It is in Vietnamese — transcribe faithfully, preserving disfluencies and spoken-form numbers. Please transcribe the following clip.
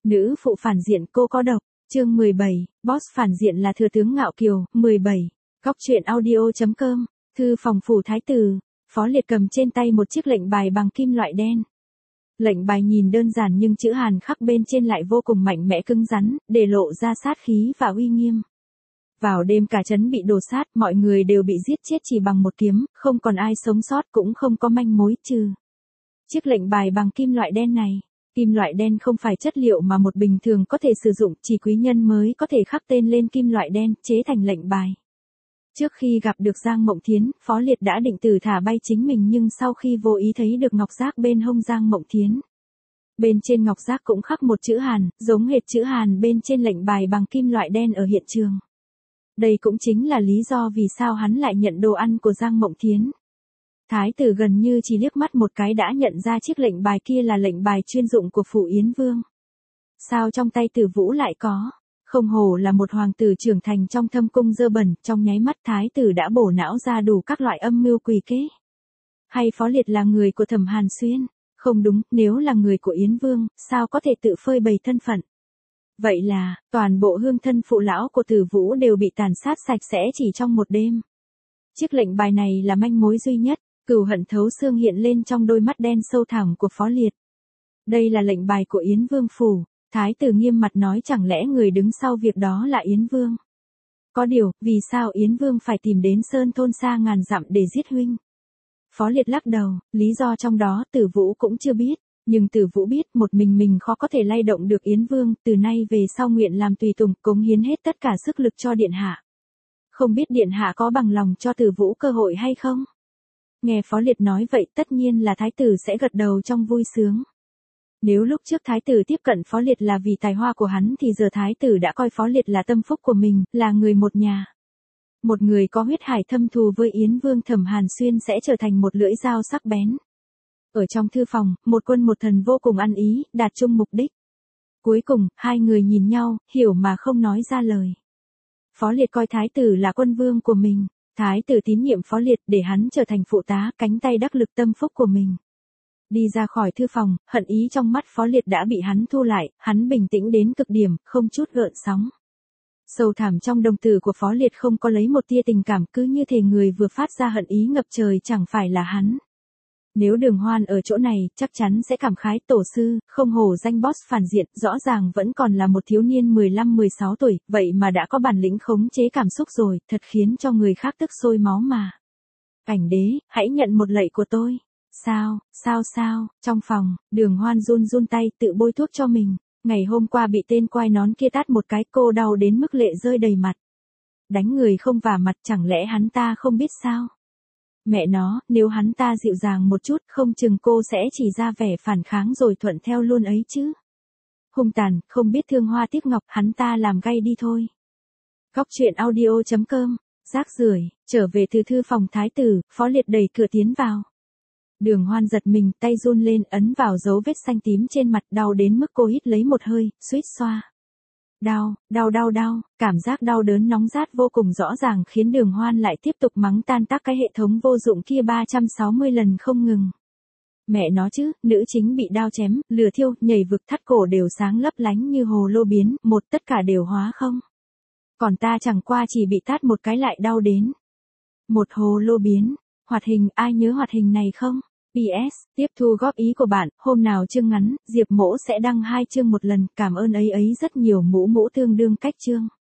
Nữ phụ phản diện cô có độc, chương mười bảy, boss phản diện là thừa tướng Ngạo Kiều, mười bảy, góc truyện audio.com, thư phòng phủ thái tử, Phó Liệt cầm trên tay một chiếc lệnh bài bằng kim loại đen. Lệnh bài nhìn đơn giản nhưng chữ Hàn khắc bên trên lại vô cùng mạnh mẽ cứng rắn, để lộ ra sát khí và uy nghiêm. Vào đêm cả trấn bị đổ sát, mọi người đều bị giết chết chỉ bằng một kiếm, không còn ai sống sót cũng không có manh mối trừ chiếc lệnh bài bằng kim loại đen này. Kim loại đen không phải chất liệu mà một bình thường có thể sử dụng, chỉ quý nhân mới có thể khắc tên lên kim loại đen, chế thành lệnh bài. Trước khi gặp được Giang Mộng Thiến, Phó Liệt đã định từ thả bay chính mình nhưng sau khi vô ý thấy được ngọc giác bên hông Giang Mộng Thiến. Bên trên ngọc giác cũng khắc một chữ Hàn, giống hệt chữ Hàn bên trên lệnh bài bằng kim loại đen ở hiện trường. Đây cũng chính là lý do vì sao hắn lại nhận đồ ăn của Giang Mộng Thiến. Thái tử gần như chỉ liếc mắt một cái đã nhận ra chiếc lệnh bài kia là lệnh bài chuyên dụng của phủ Yến Vương. Sao trong tay Tử Vũ lại có? Không hổ là một hoàng tử trưởng thành trong thâm cung dơ bẩn, trong nháy mắt thái tử đã bổ não ra đủ các loại âm mưu quỷ kế. Hay Phó Liệt là người của Thẩm Hàn Xuyên? Không đúng, nếu là người của Yến Vương, sao có thể tự phơi bày thân phận? Vậy là, toàn bộ hương thân phụ lão của Tử Vũ đều bị tàn sát sạch sẽ chỉ trong một đêm. Chiếc lệnh bài này là manh mối duy nhất, cừu hận thấu xương hiện lên trong đôi mắt đen sâu thẳm của Phó Liệt. Đây là lệnh bài của Yến Vương phủ, thái tử nghiêm mặt nói, chẳng lẽ người đứng sau việc đó là Yến Vương? Có điều, vì sao Yến Vương phải tìm đến sơn thôn xa ngàn dặm để giết huynh? Phó Liệt lắc đầu, lý do trong đó Tử Vũ cũng chưa biết. Nhưng Tử Vũ biết một mình mình khó có thể lay động được Yến Vương, từ nay về sau nguyện làm tùy tùng, cống hiến hết tất cả sức lực cho Điện Hạ. Không biết Điện Hạ có bằng lòng cho Tử Vũ cơ hội hay không? Nghe Phó Liệt nói vậy tất nhiên là Thái tử sẽ gật đầu trong vui sướng. Nếu lúc trước Thái tử tiếp cận Phó Liệt là vì tài hoa của hắn thì giờ Thái tử đã coi Phó Liệt là tâm phúc của mình, là người một nhà. Một người có huyết hải thâm thù với Yến Vương Thẩm Hàn Xuyên sẽ trở thành một lưỡi dao sắc bén. Ở trong thư phòng, một quân một thần vô cùng ăn ý, đạt chung mục đích. Cuối cùng, hai người nhìn nhau, hiểu mà không nói ra lời. Phó Liệt coi thái tử là quân vương của mình. Thái tử tín nhiệm Phó Liệt để hắn trở thành phụ tá, cánh tay đắc lực tâm phúc của mình. Đi ra khỏi thư phòng, hận ý trong mắt Phó Liệt đã bị hắn thu lại, hắn bình tĩnh đến cực điểm, không chút gợn sóng. Sâu thẳm trong đồng tử của Phó Liệt không có lấy một tia tình cảm, cứ như thể người vừa phát ra hận ý ngập trời chẳng phải là hắn. Nếu Đường Hoan ở chỗ này, chắc chắn sẽ cảm khái, tổ sư, không hổ danh boss phản diện, rõ ràng vẫn còn là một thiếu niên mười lăm mười sáu tuổi, vậy mà đã có bản lĩnh khống chế cảm xúc rồi, thật khiến cho người khác tức sôi máu mà. Ảnh đế, hãy nhận một lạy của tôi. Sao, sao sao, trong phòng, Đường Hoan run run tay tự bôi thuốc cho mình. Ngày hôm qua bị tên quai nón kia tát một cái, cô đau đến mức lệ rơi đầy mặt. Đánh người không vả mặt, chẳng lẽ hắn ta không biết sao? Mẹ nó, nếu hắn ta dịu dàng một chút, không chừng cô sẽ chỉ ra vẻ phản kháng rồi thuận theo luôn ấy chứ. Hung tàn, không biết thương hoa tiếc ngọc, hắn ta làm gay đi thôi. Góc truyện audio.com, rác rưởi, trở về từ thư phòng thái tử, Phó Liệt đẩy cửa tiến vào. Đường Hoan giật mình, tay run lên, ấn vào dấu vết xanh tím trên mặt, đau đến mức cô hít lấy một hơi, suýt xoa. Đau, đau đau đau, cảm giác đau đớn nóng rát vô cùng rõ ràng khiến Đường Hoan lại tiếp tục mắng tan tác cái hệ thống vô dụng kia ba trăm sáu mươi lần không ngừng. Mẹ nó chứ, nữ chính bị đao chém, lửa thiêu, nhảy vực, thắt cổ đều sáng lấp lánh như hồ lô biến, một tất cả đều hóa không. Còn ta chẳng qua chỉ bị tát một cái lại đau đến. Một hồ lô biến, hoạt hình, ai nhớ hoạt hình này không? pê ét, tiếp thu góp ý của bạn, hôm nào chương ngắn, Diệp Mỗ sẽ đăng hai chương một lần, cảm ơn ấy ấy rất nhiều, mũ mũ tương đương cách chương.